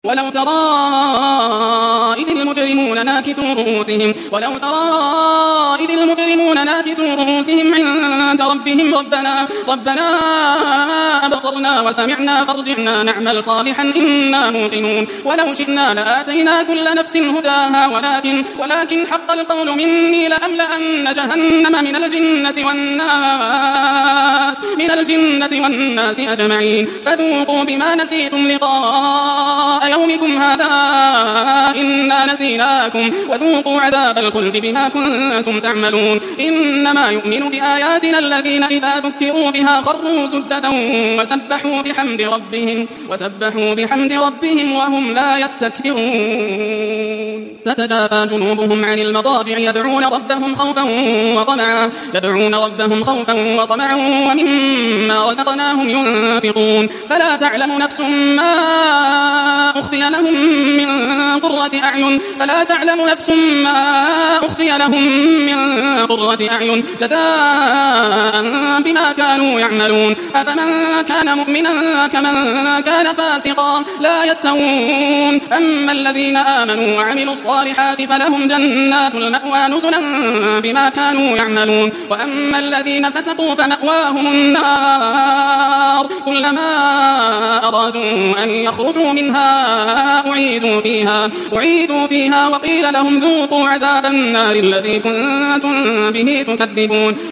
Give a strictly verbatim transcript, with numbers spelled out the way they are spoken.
ولو ترى إذ المجرمون ناكسوا رؤوسهم ولو ترى إذ المجرمون ناكسوا رؤوسهم عند ربهم ربنا ربنا أبصرنا وسمعنا فارجعنا نعمل صالحا إنا موقنون ولو شئنا لآتينا كل نفس هداها ولكن ولكن حق القول مني لأملأن جهنم من الجنة والناس من الجنة والناس أجمعين فذوقوا بما نسيتم لقاء يومكم هذا إنا نسيناكم وذوقوا عذاب الخلد بما كنتم تعملون إنما يؤمن بآياتنا الذين إذا ذكروا بها خروا سجدا وسبحوا بحمد ربهم وسبحوا بحمد ربهم وهم لا يستكبرون تتجافى جنوبهم عن المضاجع يدعون ربهم خوفا وطمعا يدعون ربهم خوفا وطمعا ومما رزقناهم ينفقون فلا تعلم نفس ما أخفي لهم من قرة أعين فلا تعلم نفس ما أخفي لهم من قرة أعين جزاء بما كانوا يعملون أفمن كان مؤمنا كمن كان فاسقا لا يستوون أما الذين آمنوا وعملوا الصالحات فلهم جنات المأوى نزلا بما كانوا يعملون وأما الذين فسقوا فمأواهم النار كلما أرادوا أن يخرجوا منها أعيدوا فيها أعيدوا فيها وقيل لهم ذوقوا عذاب النار الذي كنتم به تكذبون